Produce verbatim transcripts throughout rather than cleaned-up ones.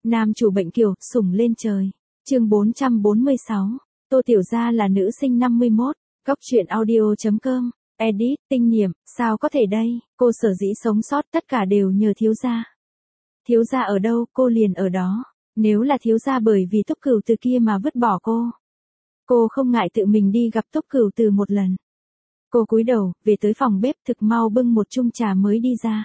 Nam chủ bệnh kiều, sủng lên trời. Chương bốn trăm bốn mươi sáu. Tô Tiểu Gia là nữ sinh năm mươi mốt. Góc truyện audio chấm com. Edit, tinh niệm, sao có thể đây, cô sở dĩ sống sót tất cả đều nhờ thiếu gia. Thiếu gia ở đâu, cô liền ở đó. Nếu là thiếu gia bởi vì Túc Cửu Từ kia mà vứt bỏ cô, cô không ngại tự mình đi gặp Túc Cửu Từ một lần. Cô cúi đầu, về tới phòng bếp thực mau bưng một chung trà mới đi ra.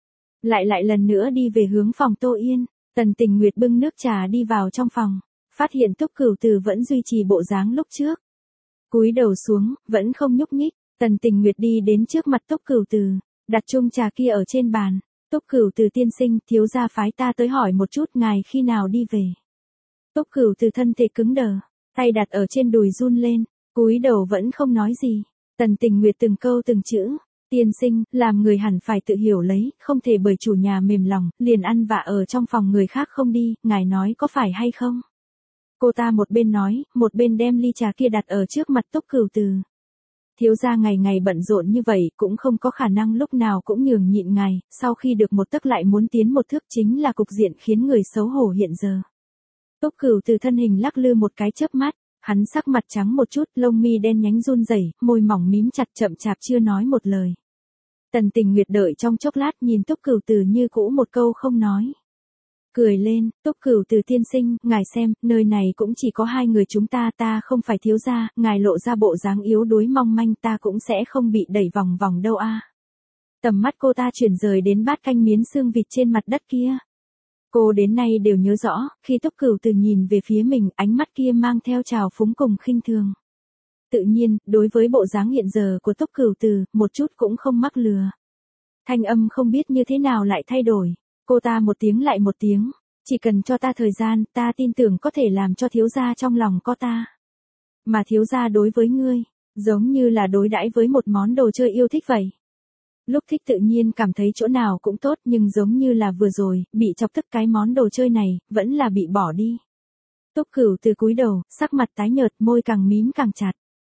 Lại lại lần nữa đi về hướng phòng Tô Yên, Tần Tình Nguyệt bưng nước trà đi vào trong phòng, phát hiện Túc Cửu Từ vẫn duy trì bộ dáng lúc trước. Cúi đầu xuống, vẫn không nhúc nhích, Tần Tình Nguyệt đi đến trước mặt Túc Cửu Từ, đặt chung trà kia ở trên bàn. Túc Cửu Từ tiên sinh, thiếu gia phái ta tới hỏi một chút ngài khi nào đi về. Túc Cửu Từ thân thể cứng đờ, tay đặt ở trên đùi run lên, cúi đầu vẫn không nói gì. Tần Tình Nguyệt từng câu từng chữ, tiên sinh, làm người hẳn phải tự hiểu lấy, không thể bởi chủ nhà mềm lòng, liền ăn vạ ở trong phòng người khác không đi, ngài nói có phải hay không? Cô ta một bên nói, một bên đem ly trà kia đặt ở trước mặt Túc Cửu Từ. Thiếu gia ngày ngày bận rộn như vậy cũng không có khả năng lúc nào cũng nhường nhịn ngài, sau khi được một tấc lại muốn tiến một thước chính là cục diện khiến người xấu hổ hiện giờ. Túc Cửu Từ thân hình lắc lư một cái chớp mắt, hắn sắc mặt trắng một chút, lông mi đen nhánh run rẩy, môi mỏng mím chặt chậm chạp chưa nói một lời. Tần Tình Nguyệt đợi trong chốc lát nhìn Túc Cửu Từ như cũ một câu không nói. Cười lên, Túc Cửu Từ tiên sinh, ngài xem, nơi này cũng chỉ có hai người chúng ta, ta không phải thiếu gia, ngài lộ ra bộ dáng yếu đuối mong manh ta cũng sẽ không bị đẩy vòng vòng đâu a. Tầm mắt cô ta chuyển rời đến bát canh miến xương vịt trên mặt đất kia. Cô đến nay đều nhớ rõ, khi Túc Cửu Từ nhìn về phía mình, ánh mắt kia mang theo trào phúng cùng khinh thường. Tự nhiên, đối với bộ dáng hiện giờ của Túc Cửu Từ, một chút cũng không mắc lừa. Thanh âm không biết như thế nào lại thay đổi. Cô ta một tiếng lại một tiếng, chỉ cần cho ta thời gian, ta tin tưởng có thể làm cho thiếu gia trong lòng có ta. Mà thiếu gia đối với ngươi, giống như là đối đãi với một món đồ chơi yêu thích vậy. Lúc thích tự nhiên cảm thấy chỗ nào cũng tốt, nhưng giống như là vừa rồi, bị chọc tức cái món đồ chơi này, vẫn là bị bỏ đi. Túc Cửu Từ cúi đầu, sắc mặt tái nhợt, môi càng mím càng chặt.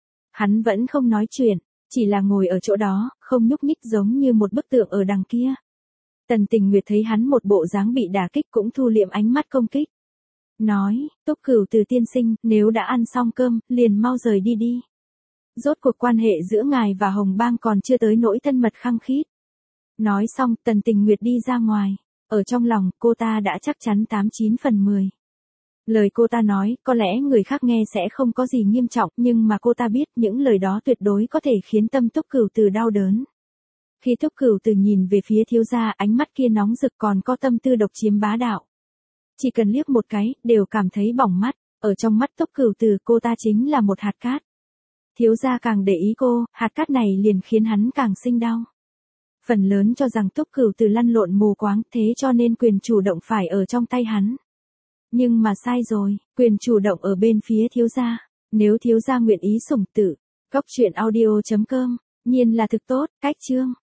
Hắn vẫn không nói chuyện, chỉ là ngồi ở chỗ đó, không nhúc nhích giống như một bức tượng ở đằng kia. Tần Tình Nguyệt thấy hắn một bộ dáng bị đả kích cũng thu liệm ánh mắt công kích. Nói, Túc Cửu Từ tiên sinh, nếu đã ăn xong cơm, liền mau rời đi đi. Rốt cuộc quan hệ giữa ngài và Hồng Bang còn chưa tới nỗi thân mật khăng khít. Nói xong, Tần Tình Nguyệt đi ra ngoài. Ở trong lòng, cô ta đã chắc chắn tám chín phần mười. Lời cô ta nói, có lẽ người khác nghe sẽ không có gì nghiêm trọng, nhưng mà cô ta biết những lời đó tuyệt đối có thể khiến tâm Túc Cửu Từ đau đớn. Khi Túc Cửu Từ nhìn về phía thiếu gia, ánh mắt kia nóng rực còn có tâm tư độc chiếm bá đạo. Chỉ cần liếc một cái, đều cảm thấy bỏng mắt, ở trong mắt Túc Cửu Từ cô ta chính là một hạt cát. Thiếu gia càng để ý cô, hạt cát này liền khiến hắn càng sinh đau. Phần lớn cho rằng Túc Cửu Từ lăn lộn mù quáng, thế cho nên quyền chủ động phải ở trong tay hắn. Nhưng mà sai rồi, quyền chủ động ở bên phía thiếu gia. Nếu thiếu gia nguyện ý sủng tử, góc truyện audio chấm com, nhiên là thực tốt, cách chương.